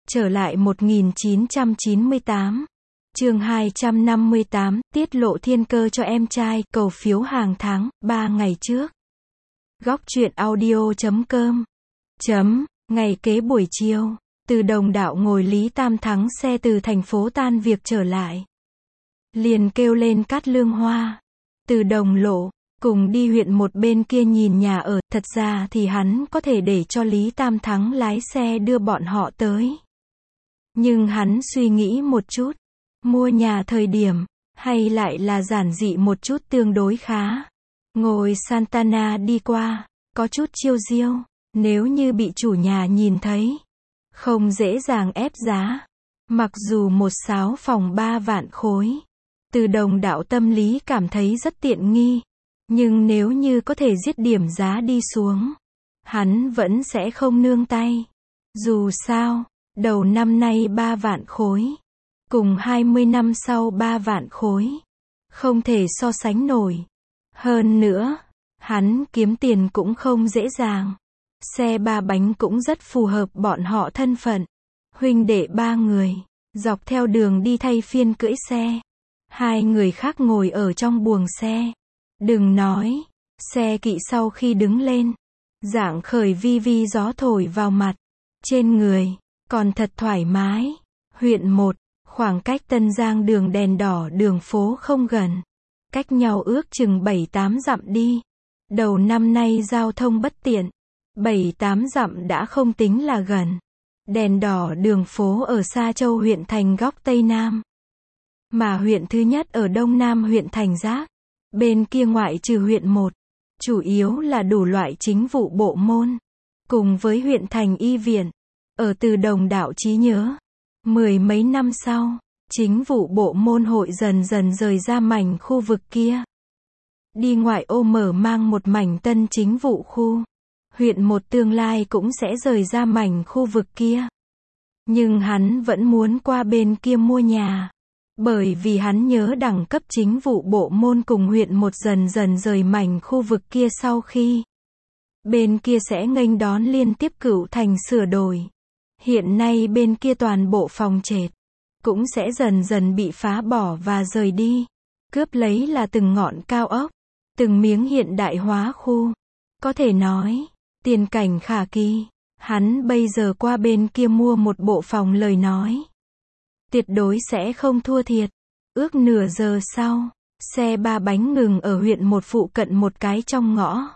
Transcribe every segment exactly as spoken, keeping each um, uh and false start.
Trở lại một nghìn chín trăm chín mươi tám. Chương hai trăm năm mươi tám, tiết lộ thiên cơ cho em trai, cầu phiếu hàng tháng, ba ngày trước. Góc truyện audio chấm com. Chấm, ngày kế buổi chiều, Từ Đồng Đạo ngồi Lý Tam Thắng xe từ thành phố tan việc trở lại. Liền kêu lên Cát Lương Hoa, Từ Đồng Lộ, cùng đi huyện một bên kia nhìn nhà ở. Thật ra thì hắn có thể để cho Lý Tam Thắng lái xe đưa bọn họ tới. Nhưng hắn suy nghĩ một chút, mua nhà thời điểm, hay lại là giản dị một chút tương đối khá. Ngồi Santana đi qua, có chút chiêu diêu, nếu như bị chủ nhà nhìn thấy, không dễ dàng ép giá. Mặc dù một sáu phòng ba vạn khối, Từ Đồng Đạo tâm lý cảm thấy rất tiện nghi, nhưng nếu như có thể giết điểm giá đi xuống, hắn vẫn sẽ không nương tay. Dù sao, đầu năm nay ba vạn khối, cùng hai mươi năm sau ba vạn khối, không thể so sánh nổi. Hơn nữa, hắn kiếm tiền cũng không dễ dàng. Xe ba bánh cũng rất phù hợp bọn họ thân phận. Huynh đệ ba người, dọc theo đường đi thay phiên cưỡi xe. Hai người khác ngồi ở trong buồng xe. Đừng nói, xe kỵ sau khi đứng lên, dạng khởi vi vi gió thổi vào mặt, trên người, còn thật thoải mái. Huyện một, khoảng cách Tân Giang đường đèn đỏ đường phố không gần. Cách nhau ước chừng bảy tám dặm đi. Đầu năm nay giao thông bất tiện. bảy tám dặm đã không tính là gần. Đèn đỏ đường phố ở Sa Châu huyện thành góc Tây Nam. Mà huyện thứ nhất ở Đông Nam huyện Thành Giác. Bên kia ngoại trừ huyện một, chủ yếu là đủ loại chính vụ bộ môn. Cùng với huyện thành y viện. Ở Từ Đồng Đạo trí nhớ, mười mấy năm sau, chính vụ bộ môn hội dần dần rời ra mảnh khu vực kia. Đi ngoại ô mở mang một mảnh tân chính vụ khu. Huyện một tương lai cũng sẽ rời ra mảnh khu vực kia. Nhưng hắn vẫn muốn qua bên kia mua nhà. Bởi vì hắn nhớ đẳng cấp chính vụ bộ môn cùng huyện một dần dần rời mảnh khu vực kia sau khi. Bên kia sẽ nghênh đón liên tiếp cửu thành sửa đổi. Hiện nay bên kia toàn bộ phòng trệt cũng sẽ dần dần bị phá bỏ và rời đi. Cướp lấy là từng ngọn cao ốc, từng miếng hiện đại hóa khu. Có thể nói, tiền cảnh khả kỳ. Hắn bây giờ qua bên kia mua một bộ phòng lời nói, tuyệt đối sẽ không thua thiệt. Ước nửa giờ sau, xe ba bánh ngừng ở huyện một phụ cận một cái trong ngõ.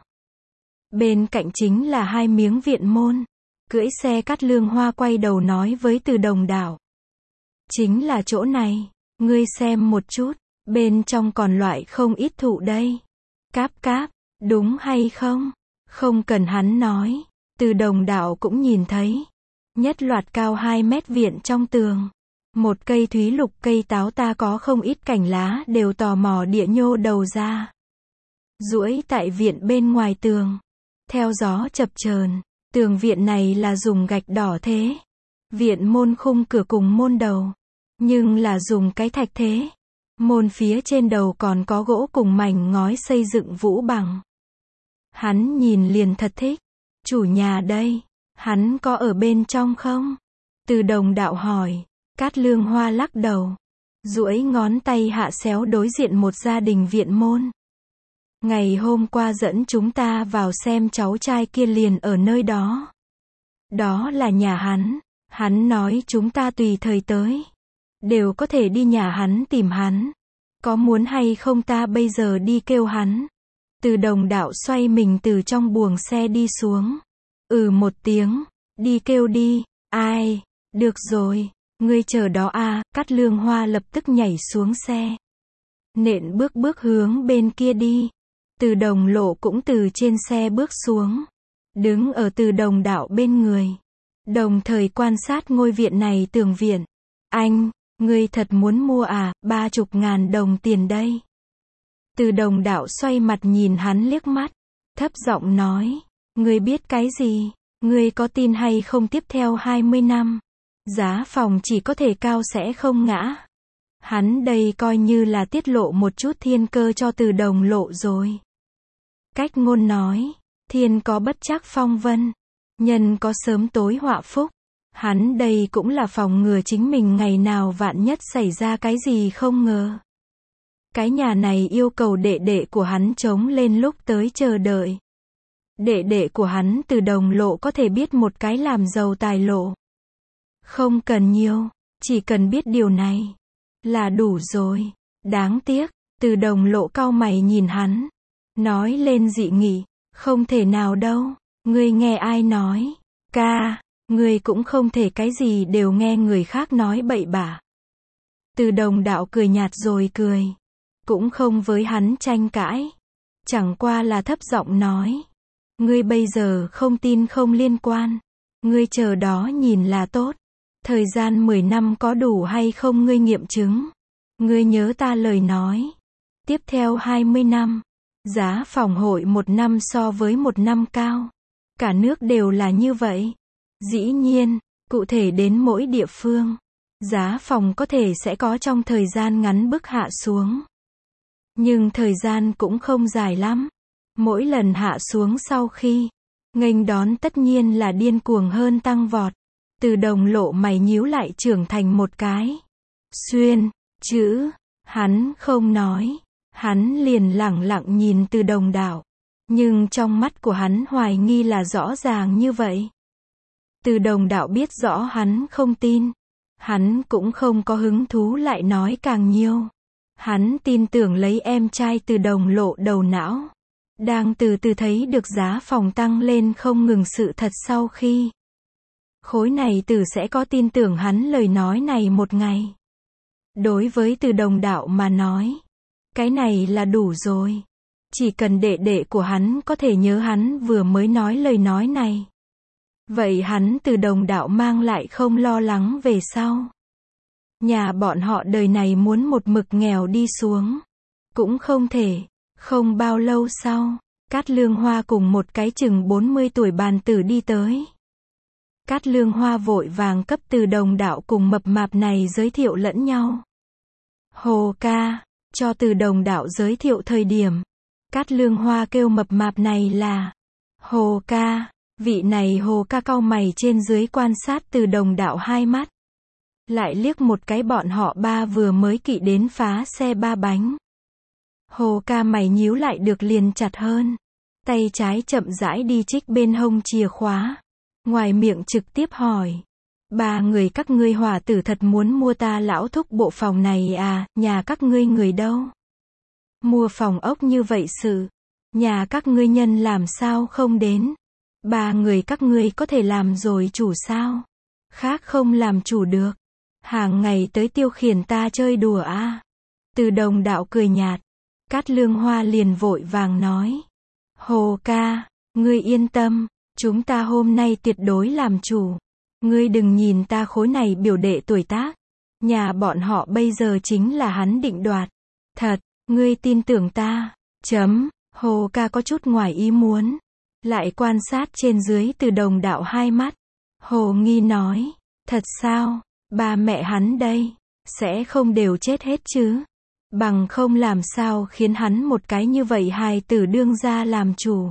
Bên cạnh chính là hai miếng viện môn. Cưỡi xe Cát Lương Hoa quay đầu nói với Từ Đồng Đạo. Chính là chỗ này, ngươi xem một chút, bên trong còn loại không ít thụ đây. Cáp cáp, đúng hay không? Không cần hắn nói, Từ Đồng Đạo cũng nhìn thấy. Nhất loạt cao hai mét viện trong tường. Một cây thúy lục cây táo ta có không ít cành lá đều tò mò địa nhô đầu ra. Duỗi tại viện bên ngoài tường. Theo gió chập chờn. Tường viện này là dùng gạch đỏ thế. Viện môn khung cửa cùng môn đầu. Nhưng là dùng cái thạch thế. Môn phía trên đầu còn có gỗ cùng mảnh ngói xây dựng vũ bằng. Hắn nhìn liền thật thích. Chủ nhà đây, hắn có ở bên trong không? Từ Đồng Đạo hỏi. Cát Lương Hoa lắc đầu. Duỗi ngón tay hạ xéo đối diện một gia đình viện môn. Ngày hôm qua dẫn chúng ta vào xem cháu trai kia liền ở nơi đó. Đó là nhà hắn. Hắn nói chúng ta tùy thời tới. Đều có thể đi nhà hắn tìm hắn. Có muốn hay không ta bây giờ đi kêu hắn? Từ Đồng Đạo xoay mình từ trong buồng xe đi xuống. Ừ một tiếng. Đi kêu đi. Ai? Được rồi. Ngươi chờ đó à. Cát Lương Hoa lập tức nhảy xuống xe. Nện bước bước hướng bên kia đi. Từ Đồng Lộ cũng từ trên xe bước xuống. Đứng ở Từ Đồng Đạo bên người. Đồng thời quan sát ngôi viện này tường viện. Anh, ngươi thật muốn mua à, ba chục ngàn đồng tiền đây. Từ Đồng Đạo xoay mặt nhìn hắn liếc mắt. Thấp giọng nói. Ngươi biết cái gì? Ngươi có tin hay không tiếp theo hai mươi năm? Giá phòng chỉ có thể cao sẽ không ngã. Hắn đây coi như là tiết lộ một chút thiên cơ cho Từ Đồng Lộ rồi. Cách ngôn nói, thiên có bất trắc phong vân, nhân có sớm tối họa phúc. Hắn đây cũng là phòng ngừa chính mình ngày nào vạn nhất xảy ra cái gì không ngờ. Cái nhà này yêu cầu đệ đệ của hắn trống lên lúc tới chờ đợi. Đệ đệ của hắn Từ Đồng Lộ có thể biết một cái làm giàu tài lộ. Không cần nhiều, chỉ cần biết điều này là đủ rồi. Đáng tiếc, Từ Đồng Lộ cau mày nhìn hắn, nói lên dị nghị, không thể nào đâu, ngươi nghe ai nói, ca, ngươi cũng không thể cái gì đều nghe người khác nói bậy bạ. Từ Đồng Đạo cười nhạt rồi cười, cũng không với hắn tranh cãi, chẳng qua là thấp giọng nói, ngươi bây giờ không tin không liên quan, ngươi chờ đó nhìn là tốt, thời gian mười năm có đủ hay không ngươi nghiệm chứng, ngươi nhớ ta lời nói, tiếp theo hai mươi năm, giá phòng hội một năm so với một năm cao, cả nước đều là như vậy, dĩ nhiên, cụ thể đến mỗi địa phương, giá phòng có thể sẽ có trong thời gian ngắn bức hạ xuống. Nhưng thời gian cũng không dài lắm. Mỗi lần hạ xuống sau khi nghênh đón tất nhiên là điên cuồng hơn tăng vọt. Từ Đồng Lộ mày nhíu lại trưởng thành một cái xuyên chữ, hắn không nói, hắn liền lẳng lặng nhìn Từ Đồng Đạo, nhưng trong mắt của hắn hoài nghi là rõ ràng như vậy. Từ Đồng Đạo biết rõ hắn không tin, hắn cũng không có hứng thú lại nói càng nhiều. Hắn tin tưởng lấy em trai Từ Đồng Lộ đầu não, đang từ từ thấy được giá phòng tăng lên không ngừng sự thật sau khi khối này tử sẽ có tin tưởng hắn lời nói này một ngày. Đối với Từ Đồng Đạo mà nói, cái này là đủ rồi. Chỉ cần đệ đệ của hắn có thể nhớ hắn vừa mới nói lời nói này, vậy hắn Từ Đồng Đạo mang lại không lo lắng về sau. Nhà bọn họ đời này muốn một mực nghèo đi xuống, cũng không thể. Không bao lâu sau, Cát Lương Hoa cùng một cái chừng bốn mươi tuổi bàn tử đi tới. Cát Lương Hoa vội vàng cấp Từ Đồng Đạo cùng mập mạp này giới thiệu lẫn nhau. Hồ ca, cho Từ Đồng Đạo giới thiệu thời điểm, Cát Lương Hoa kêu mập mạp này là Hồ ca, vị này Hồ ca cau mày trên dưới quan sát Từ Đồng Đạo hai mắt. Lại liếc một cái bọn họ ba vừa mới kỵ đến phá xe ba bánh. Hồ ca mày nhíu lại được liền chặt hơn. Tay trái chậm rãi đi trích bên hông chìa khóa. Ngoài miệng trực tiếp hỏi. Ba người các ngươi hòa tử thật muốn mua ta lão thúc bộ phòng này à, nhà các ngươi người đâu? Mua phòng ốc như vậy sự. Nhà các ngươi nhân làm sao không đến? Ba người các ngươi có thể làm rồi chủ sao? Khác không làm chủ được. Hàng ngày tới tiêu khiển ta chơi đùa à? Từ Đồng Đạo cười nhạt. Cát Lương Hoa liền vội vàng nói. Hồ ca, ngươi yên tâm, chúng ta hôm nay tuyệt đối làm chủ. Ngươi đừng nhìn ta khối này biểu đệ tuổi tác. Nhà bọn họ bây giờ chính là hắn định đoạt. Thật, ngươi tin tưởng ta. Chấm, Hồ ca có chút ngoài ý muốn. Lại quan sát trên dưới Từ Đồng Đạo hai mắt. Hồ nghi nói. Thật sao, ba mẹ hắn đây, sẽ không đều chết hết chứ? Bằng không làm sao khiến hắn một cái như vậy hài tử đương ra làm chủ.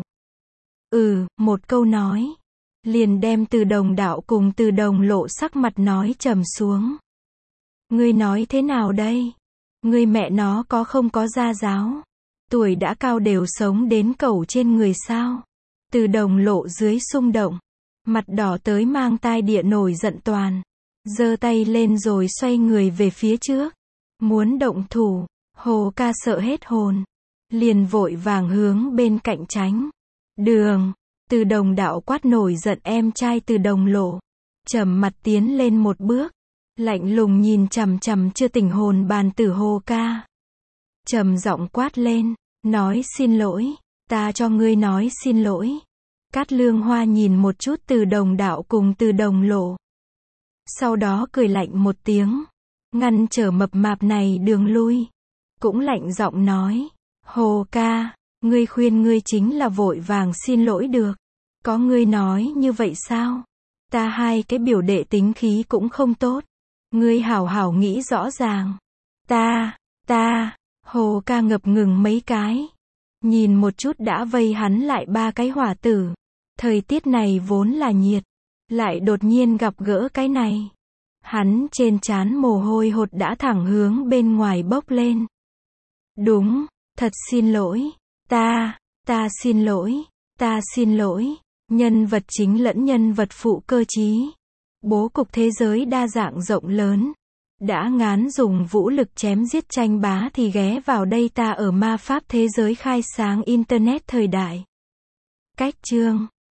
Ừ, một câu nói. Liền đem Từ Đồng Đạo cùng Từ Đồng Lộ sắc mặt nói trầm xuống. Ngươi nói thế nào đây? Ngươi mẹ nó có không có gia giáo? Tuổi đã cao đều sống đến cẩu trên người sao? Từ Đồng Lộ dưới xung động. Mặt đỏ tới mang tai địa nổi giận toàn. Giơ tay lên rồi xoay người về phía trước. Muốn động thủ. Hồ ca sợ hết hồn. Liền vội vàng hướng bên cạnh tránh. Đường. Từ Đồng Đạo quát nổi giận em trai Từ Đồng Lộ. Trầm mặt tiến lên một bước. Lạnh lùng nhìn chằm chằm chưa tỉnh hồn bàn tử Hồ ca. Trầm giọng quát lên. Nói xin lỗi. Ta cho ngươi nói xin lỗi. Cát Lương Hoa nhìn một chút Từ Đồng Đạo cùng Từ Đồng Lộ. Sau đó cười lạnh một tiếng. Ngăn trở mập mạp này đường lui. Cũng lạnh giọng nói. Hồ ca, ngươi khuyên ngươi chính là vội vàng xin lỗi được. Có ngươi nói như vậy sao? Ta hai cái biểu đệ tính khí cũng không tốt. Ngươi hảo hảo nghĩ rõ ràng. Ta, ta, Hồ ca ngập ngừng mấy cái. Nhìn một chút đã vây hắn lại ba cái hỏa tử. Thời tiết này vốn là nhiệt. Lại đột nhiên gặp gỡ cái này. Hắn trên trán mồ hôi hột đã thẳng hướng bên ngoài bốc lên. Đúng, thật xin lỗi. Ta, ta xin lỗi. Ta xin lỗi. Nhân vật chính lẫn nhân vật phụ cơ trí. Bố cục thế giới đa dạng rộng lớn. Đã ngán dùng vũ lực chém giết tranh bá thì ghé vào đây ta ở ma pháp thế giới khai sáng Internet thời đại. Cách chương